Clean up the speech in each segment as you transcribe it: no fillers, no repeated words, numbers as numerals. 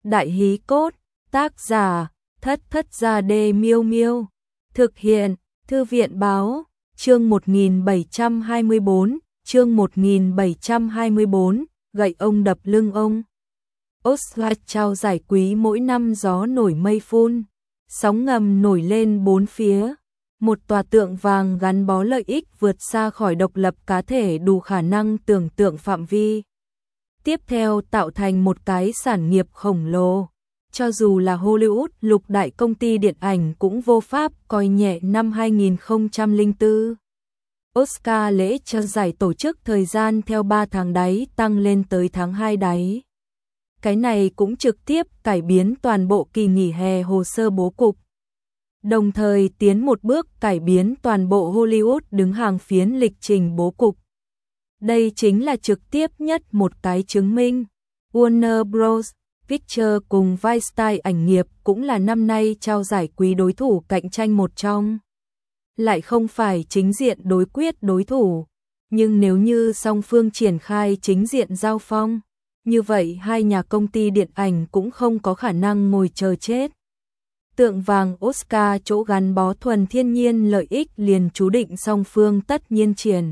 Đại hí cốt, tác giả, Thất Thất Gia Đê Miêu Miêu. Thực hiện, Thư viện báo, chương 1724, chương 1724, gậy ông đập lưng ông. Oscar trao giải quý mỗi năm gió nổi mây phun, sóng ngầm nổi lên bốn phía. Một tòa tượng vàng gắn bó lợi ích vượt xa khỏi độc lập cá thể đủ khả năng tưởng tượng phạm vi. Tiếp theo tạo thành một cái sản nghiệp khổng lồ. Cho dù là Hollywood, lục đại công ty điện ảnh cũng vô pháp coi nhẹ năm 2004. Oscar lễ trao giải tổ chức thời gian theo 3 tháng đáy tăng lên tới tháng 2 đáy. Cái này cũng trực tiếp cải biến toàn bộ kỳ nghỉ hè hồ sơ bố cục. Đồng thời tiến một bước cải biến toàn bộ Hollywood đứng hàng phiến lịch trình bố cục. Đây chính là trực tiếp nhất một cái chứng minh. Warner Bros. Pictures cùng Weinstein ảnh nghiệp cũng là năm nay trao giải quý đối thủ cạnh tranh một trong. Lại không phải chính diện đối quyết đối thủ, nhưng nếu như song phương triển khai chính diện giao phong, như vậy hai nhà công ty điện ảnh cũng không có khả năng ngồi chờ chết. Tượng vàng Oscar chỗ gắn bó thuần thiên nhiên lợi ích liền chú định song phương tất nhiên triển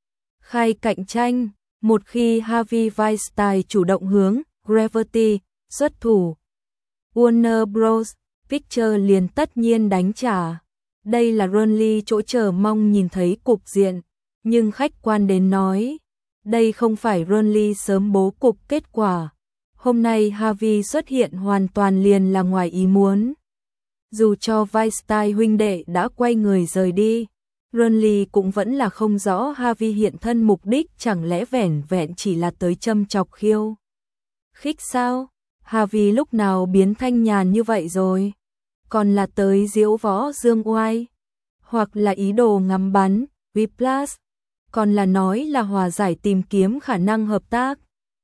khai cạnh tranh. Một khi Harvey Weinstein chủ động hướng Gravity xuất thủ, Warner Bros. Pictures liền tất nhiên đánh trả. Đây là Ronley chỗ chờ mong nhìn thấy cục diện, nhưng khách quan đến nói, đây không phải Ronley sớm bố cục kết quả. Hôm nay Harvey xuất hiện hoàn toàn liền là ngoài ý muốn. Dù cho Weinstein huynh đệ đã quay người rời đi, Ronley cũng vẫn là không rõ Harvey hiện thân mục đích, chẳng lẽ vẻn vẹn chỉ là tới châm chọc khiêu khích sao? Harvey lúc nào biến thanh nhàn như vậy rồi? Còn là tới diễu võ dương oai? Hoặc là ý đồ ngắm bắn, Whiplash? Còn là nói là hòa giải tìm kiếm khả năng hợp tác?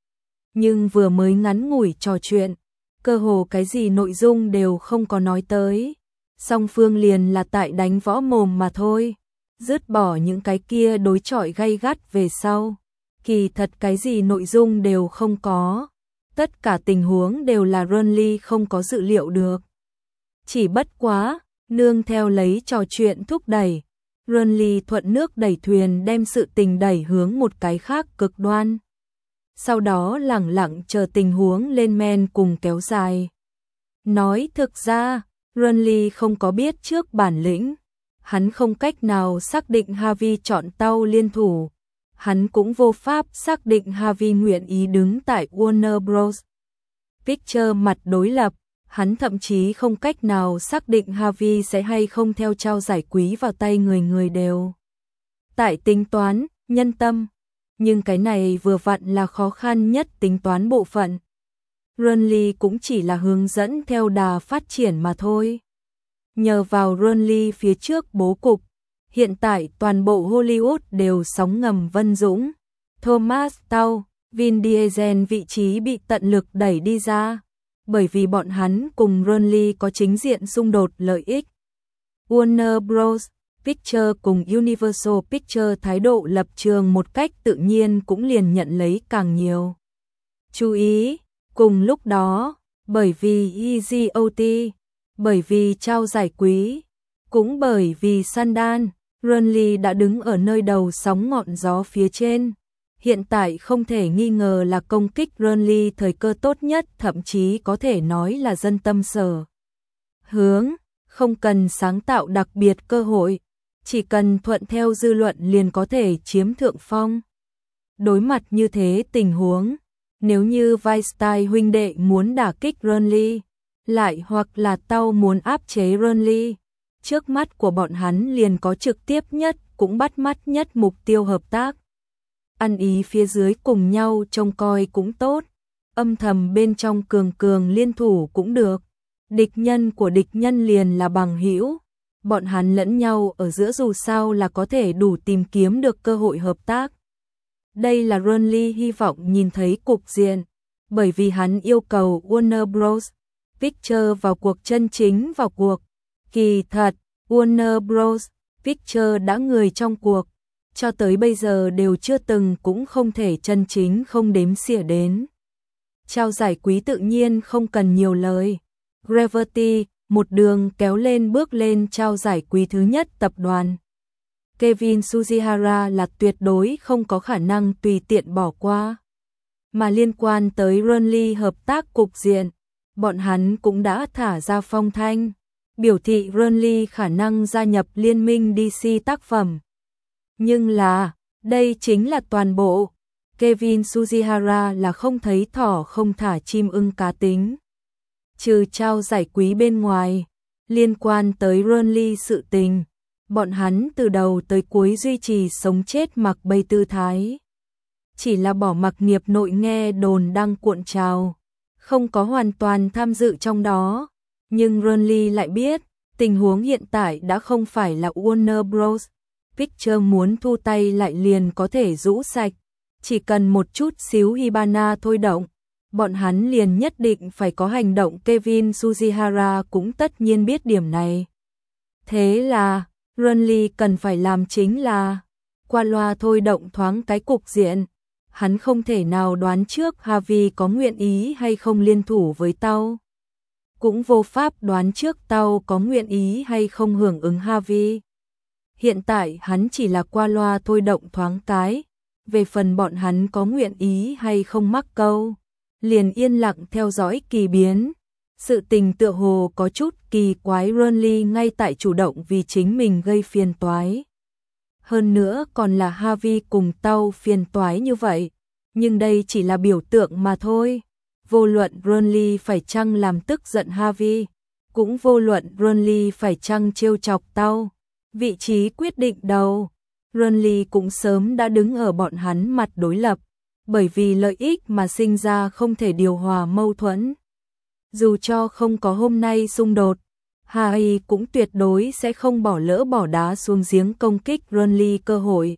Nhưng vừa mới ngắn ngủi trò chuyện, cơ hồ cái gì nội dung đều không có nói tới. Song phương liền là tại đánh võ mồm mà thôi. Dứt bỏ những cái kia đối chọi gay gắt về sau. Kỳ thật cái gì nội dung đều không có. Tất cả tình huống đều là Ronley không có dự liệu được. Chỉ bất quá, nương theo lấy trò chuyện thúc đẩy, Ronley thuận nước đẩy thuyền đem sự tình đẩy hướng một cái khác cực đoan. Sau đó lẳng lặng chờ tình huống lên men cùng kéo dài. Nói thực ra, Ronley không có biết trước bản lĩnh. Hắn không cách nào xác định Harvey chọn tàu liên thủ. Hắn cũng vô pháp xác định Harvey nguyện ý đứng tại Warner Bros. Pictures mặt đối lập. Hắn thậm chí không cách nào xác định Harvey sẽ hay không theo trao giải quý vào tay người đều. Tại tính toán, nhân tâm. Nhưng cái này vừa vặn là khó khăn nhất tính toán bộ phận. Ronley cũng chỉ là hướng dẫn theo đà phát triển mà thôi. Nhờ vào Ronley phía trước bố cục, hiện tại toàn bộ Hollywood đều sóng ngầm vân dũng. Thomas Tao, Vin Diesel vị trí bị tận lực đẩy đi ra, bởi vì bọn hắn cùng Ronley có chính diện xung đột lợi ích. Warner Bros. Pictures cùng Universal Pictures thái độ lập trường một cách tự nhiên cũng liền nhận lấy càng nhiều chú ý. Cùng lúc đó, bởi vì EGOT, bởi vì trao giải quý, cũng bởi vì Sundance, Ronley đã đứng ở nơi đầu sóng ngọn gió phía trên. Hiện tại không thể nghi ngờ là công kích Ronley thời cơ tốt nhất, thậm chí có thể nói là dân tâm sở hướng, không cần sáng tạo đặc biệt cơ hội, chỉ cần thuận theo dư luận liền có thể chiếm thượng phong. Đối mặt như thế tình huống, nếu như Weinstein huynh đệ muốn đả kích Ronley, lại hoặc là Tao muốn áp chế Ronley, trước mắt của bọn hắn liền có trực tiếp nhất cũng bắt mắt nhất mục tiêu hợp tác. Ăn ý phía dưới cùng nhau trông coi cũng tốt, âm thầm bên trong cường cường liên thủ cũng được. Địch nhân của địch nhân liền là bằng hữu, bọn hắn lẫn nhau ở giữa dù sao là có thể đủ tìm kiếm được cơ hội hợp tác. Đây là Ronley hy vọng nhìn thấy cục diện, bởi vì hắn yêu cầu Warner Bros. Pictures vào cuộc, chân chính vào cuộc. Kỳ thật, Warner Bros. Pictures đã người trong cuộc, cho tới bây giờ đều chưa từng cũng không thể chân chính không đếm xỉa đến. Trao giải quý tự nhiên không cần nhiều lời. Gravity, một đường kéo lên bước lên trao giải quý thứ nhất tập đoàn. Kevin Sugihara là tuyệt đối không có khả năng tùy tiện bỏ qua. Mà liên quan tới Renly hợp tác cục diện, bọn hắn cũng đã thả ra phong thanh, biểu thị Renly khả năng gia nhập liên minh DC tác phẩm. Nhưng là, đây chính là toàn bộ. Kevin Sugihara là không thấy thỏ không thả chim ưng cá tính. Trừ trao giải quý bên ngoài, liên quan tới Renly sự tình, bọn hắn từ đầu tới cuối duy trì sống chết mặc bay tư thái. Chỉ là bỏ mặc nghiệp nội nghe đồn đang cuộn trào, không có hoàn toàn tham dự trong đó. Nhưng Renly lại biết, tình huống hiện tại đã không phải là Warner Bros. Pictures muốn thu tay lại liền có thể rũ sạch. Chỉ cần một chút xíu Hibana thôi động, bọn hắn liền nhất định phải có hành động. Kevin Sugihara cũng tất nhiên biết điểm này. Thế là, Renly cần phải làm chính là qua loa thôi động thoáng cái cục diện. Hắn không thể nào đoán trước Harvey có nguyện ý hay không liên thủ với tao. Cũng vô pháp đoán trước tao có nguyện ý hay không hưởng ứng Harvey. Hiện tại hắn chỉ là qua loa thôi động thoáng cái. Về phần bọn hắn có nguyện ý hay không mắc câu, liền yên lặng theo dõi kỳ biến. Sự tình tựa hồ có chút kỳ quái. Renly ngay tại chủ động vì chính mình gây phiền toái. Hơn nữa còn là Harvey cùng tao phiền toái như vậy. Nhưng đây chỉ là biểu tượng mà thôi. Vô luận Renly phải chăng làm tức giận Harvey, cũng vô luận Renly phải chăng trêu chọc tao, vị trí quyết định đầu, Renly cũng sớm đã đứng ở bọn hắn mặt đối lập, bởi vì lợi ích mà sinh ra không thể điều hòa mâu thuẫn. Dù cho không có hôm nay xung đột, Harvey cũng tuyệt đối sẽ không bỏ lỡ bỏ đá xuống giếng công kích Renly cơ hội.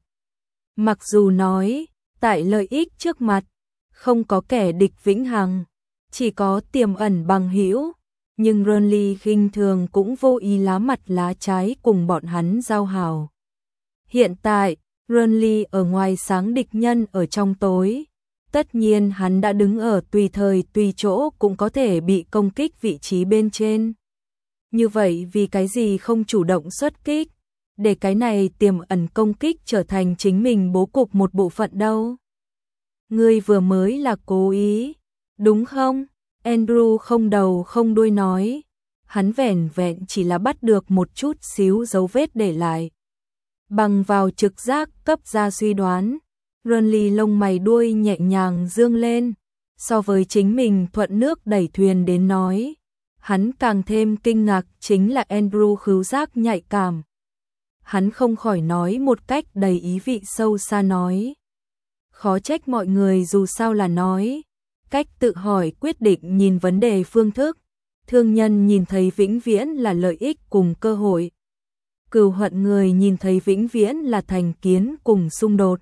Mặc dù nói, tại lợi ích trước mặt, không có kẻ địch vĩnh hằng, chỉ có tiềm ẩn bằng hữu, nhưng Renly khinh thường cũng vô ý lá mặt lá trái cùng bọn hắn giao hảo. Hiện tại, Renly ở ngoài sáng địch nhân ở trong tối, tất nhiên hắn đã đứng ở tùy thời tùy chỗ cũng có thể bị công kích vị trí bên trên. Như vậy vì cái gì không chủ động xuất kích, để cái này tiềm ẩn công kích trở thành chính mình bố cục một bộ phận đâu? Ngươi vừa mới là cố ý, đúng không? Andrew không đầu không đuôi nói, hắn vẻn vẹn chỉ là bắt được một chút xíu dấu vết để lại. Bằng vào trực giác cấp ra suy đoán, Renly lông mày đuôi nhẹ nhàng dương lên, so với chính mình thuận nước đẩy thuyền đến nói. Hắn càng thêm kinh ngạc chính là Andrew khứu giác nhạy cảm. Hắn không khỏi nói một cách đầy ý vị sâu xa nói. Khó trách mọi người dù sao là nói. Cách tự hỏi quyết định nhìn vấn đề phương thức. Thương nhân nhìn thấy vĩnh viễn là lợi ích cùng cơ hội. Cừu hận người nhìn thấy vĩnh viễn là thành kiến cùng xung đột.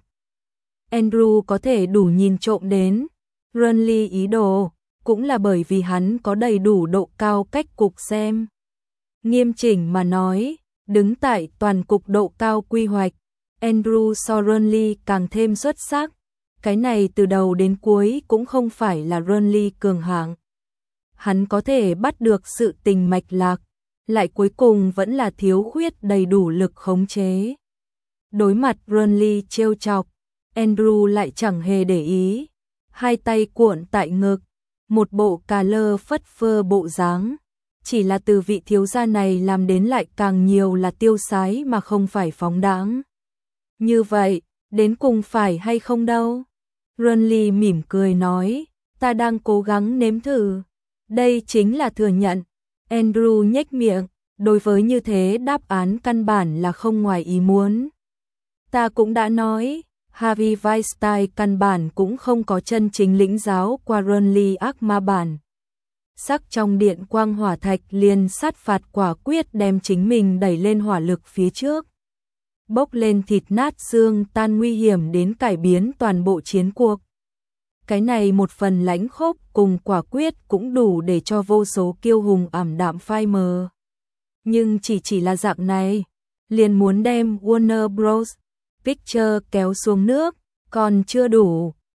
Andrew có thể đủ nhìn trộm đến Renly ý đồ, cũng là bởi vì hắn có đầy đủ độ cao cách cục xem. Nghiêm chỉnh mà nói, đứng tại toàn cục độ cao quy hoạch, Andrew so Renly càng thêm xuất sắc. Cái này từ đầu đến cuối cũng không phải là Renly cường hạng. Hắn có thể bắt được sự tình mạch lạc, lại cuối cùng vẫn là thiếu khuyết đầy đủ lực khống chế. Đối mặt Renly trêu chọc, Andrew lại chẳng hề để ý, hai tay cuộn tại ngực, một bộ cà lơ phất phơ bộ dáng. Chỉ là từ vị thiếu gia này làm đến lại càng nhiều là tiêu sái mà không phải phóng đãng. Như vậy, đến cùng phải hay không đâu? Renly mỉm cười nói, ta đang cố gắng nếm thử. Đây chính là thừa nhận. Andrew nhếch miệng, đối với như thế đáp án căn bản là không ngoài ý muốn. Ta cũng đã nói, Harvey Weinstein căn bản cũng không có chân chính lĩnh giáo qua Renly ác ma bản. Sắc trong điện quang hỏa thạch liền sát phạt quả quyết đem chính mình đẩy lên hỏa lực phía trước. Bốc lên thịt nát xương tan nguy hiểm đến cải biến toàn bộ chiến cuộc. Cái này một phần lãnh khốc cùng quả quyết cũng đủ để cho vô số kiêu hùng ảm đạm phai mờ. Nhưng chỉ là dạng này, liền muốn đem Warner Bros. Pictures kéo xuống nước, còn chưa đủ.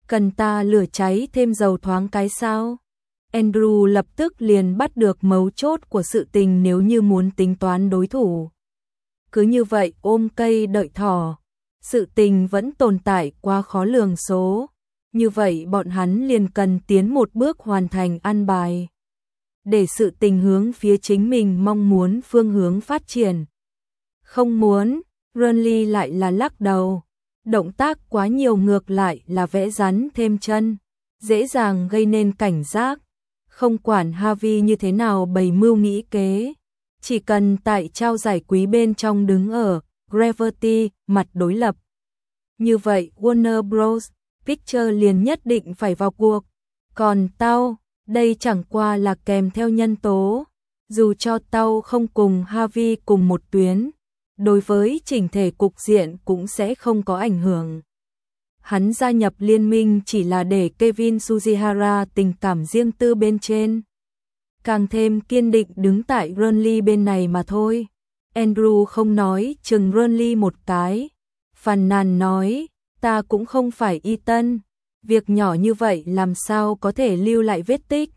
Cần ta lửa cháy thêm dầu thoáng cái sao? Andrew lập tức liền bắt được mấu chốt của sự tình nếu như muốn tính toán đối thủ. Cứ như vậy ôm cây đợi thỏ, sự tình vẫn tồn tại quá khó lường số. Như vậy bọn hắn liền cần tiến một bước hoàn thành an bài. Để sự tình hướng phía chính mình mong muốn phương hướng phát triển. Không muốn, Renly lại là lắc đầu. Động tác quá nhiều ngược lại là vẽ rắn thêm chân, dễ dàng gây nên cảnh giác. Không quản Harvey như thế nào bày mưu nghĩ kế, chỉ cần tại trao giải quý bên trong đứng ở Gravity mặt đối lập. Như vậy Warner Bros. Pictures liền nhất định phải vào cuộc. Còn tao, đây chẳng qua là kèm theo nhân tố. Dù cho tao không cùng Harvey cùng một tuyến, đối với chỉnh thể cục diện cũng sẽ không có ảnh hưởng. Hắn gia nhập liên minh chỉ là để Kevin Sujihara tình cảm riêng tư bên trên, càng thêm kiên định đứng tại Renly bên này mà thôi. Andrew không nói chừng Renly một cái, phàn nàn nói, ta cũng không phải Ethan, việc nhỏ như vậy làm sao có thể lưu lại vết tích.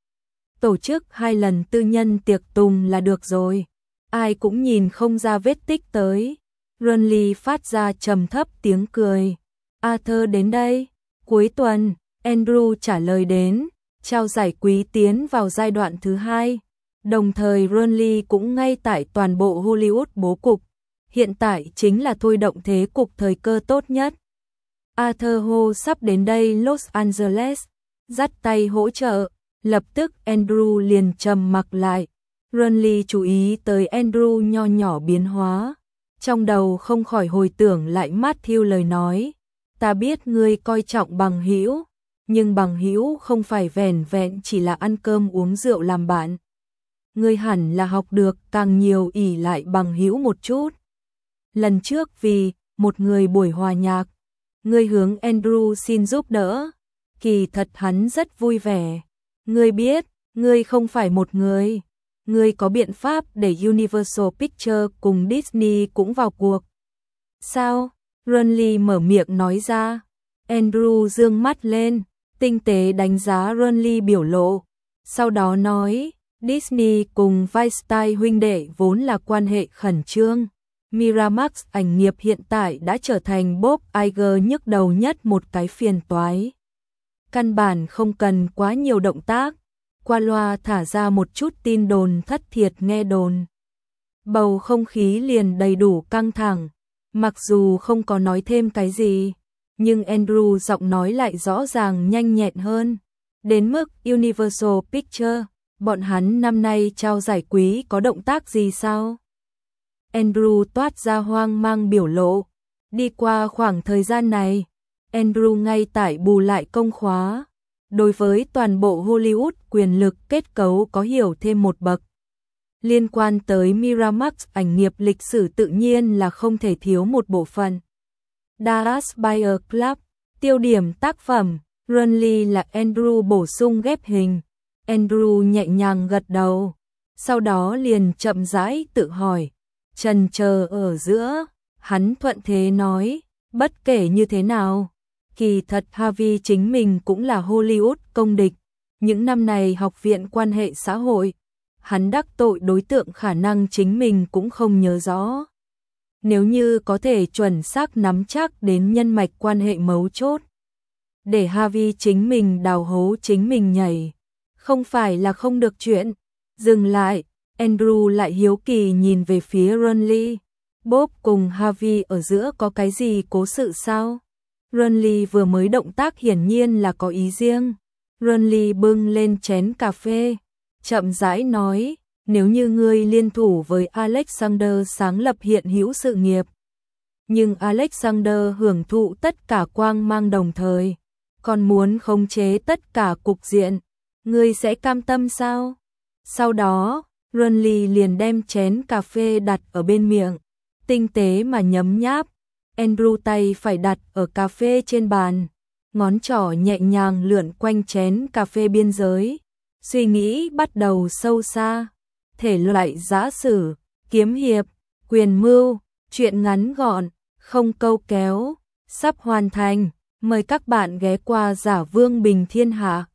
Tổ chức 2 lần tư nhân tiệc tùng là được rồi, ai cũng nhìn không ra vết tích tới. Renly phát ra trầm thấp tiếng cười. Arthur đến đây. Cuối tuần, Andrew trả lời đến, trao giải quý tiến vào giai đoạn thứ 2. Đồng thời Renly cũng ngay tại toàn bộ Hollywood bố cục. Hiện tại chính là thôi động thế cục thời cơ tốt nhất. Arthur Ho sắp đến đây Los Angeles, dắt tay hỗ trợ. Lập tức Andrew liền trầm mặc lại. Renly chú ý tới Andrew nho nhỏ biến hóa. Trong đầu không khỏi hồi tưởng lại Matthew lời nói. Ta biết ngươi coi trọng bằng hữu, nhưng bằng hữu không phải vẻn vẹn chỉ là ăn cơm uống rượu làm bạn. Ngươi hẳn là học được càng nhiều ỷ lại bằng hữu một chút. Lần trước vì một người buổi hòa nhạc, ngươi hướng Andrew xin giúp đỡ. Kỳ thật hắn rất vui vẻ. Ngươi biết, ngươi không phải một người. Ngươi có biện pháp để Universal Pictures cùng Disney cũng vào cuộc. Sao? Renly mở miệng nói ra. Andrew dương mắt lên, tinh tế đánh giá Renly biểu lộ. Sau đó nói, Disney cùng Weinstein huynh đệ vốn là quan hệ khẩn trương. Miramax ảnh nghiệp hiện tại đã trở thành Bob Iger nhức đầu nhất một cái phiền toái. Căn bản không cần quá nhiều động tác, qua loa thả ra một chút tin đồn thất thiệt nghe đồn. Bầu không khí liền đầy đủ căng thẳng, mặc dù không có nói thêm cái gì, nhưng Andrew giọng nói lại rõ ràng nhanh nhẹn hơn. Đến mức Universal Pictures, bọn hắn năm nay trao giải quý có động tác gì sao? Andrew toát ra hoang mang biểu lộ. Đi qua khoảng thời gian này, Andrew ngay tại bù lại công khóa. Đối với toàn bộ Hollywood quyền lực kết cấu có hiểu thêm một bậc. Liên quan tới Miramax ảnh nghiệp lịch sử tự nhiên là không thể thiếu một bộ phận. Dallas Buyers Club, tiêu điểm tác phẩm, Renly là Andrew bổ sung ghép hình. Andrew nhẹ nhàng gật đầu, sau đó liền chậm rãi tự hỏi, chần chờ ở giữa, hắn thuận thế nói, bất kể như thế nào, kỳ thật Harvey chính mình cũng là Hollywood công địch, những năm này học viện quan hệ xã hội, hắn đắc tội đối tượng khả năng chính mình cũng không nhớ rõ. Nếu như có thể chuẩn xác nắm chắc đến nhân mạch quan hệ mấu chốt, để Harvey chính mình đào hố chính mình nhảy, không phải là không được chuyện. Dừng lại, Andrew lại hiếu kỳ nhìn về phía Renly. Bob cùng Harvey ở giữa có cái gì cố sự sao? Renly vừa mới động tác hiển nhiên là có ý riêng. Renly bưng lên chén cà phê, chậm rãi nói, nếu như ngươi liên thủ với Alexander sáng lập hiện hữu sự nghiệp, nhưng Alexander hưởng thụ tất cả quang mang đồng thời, còn muốn khống chế tất cả cục diện, ngươi sẽ cam tâm sao? Sau đó, Renly liền đem chén cà phê đặt ở bên miệng, tinh tế mà nhấm nháp. Andrew tay phải đặt ở cà phê trên bàn, ngón trỏ nhẹ nhàng lượn quanh chén cà phê biên giới, suy nghĩ bắt đầu sâu xa. Thể loại giã sử, kiếm hiệp, quyền mưu, truyện ngắn gọn, không câu kéo, sắp hoàn thành. Mời các bạn ghé qua Giả Vương Bình Thiên Hạ.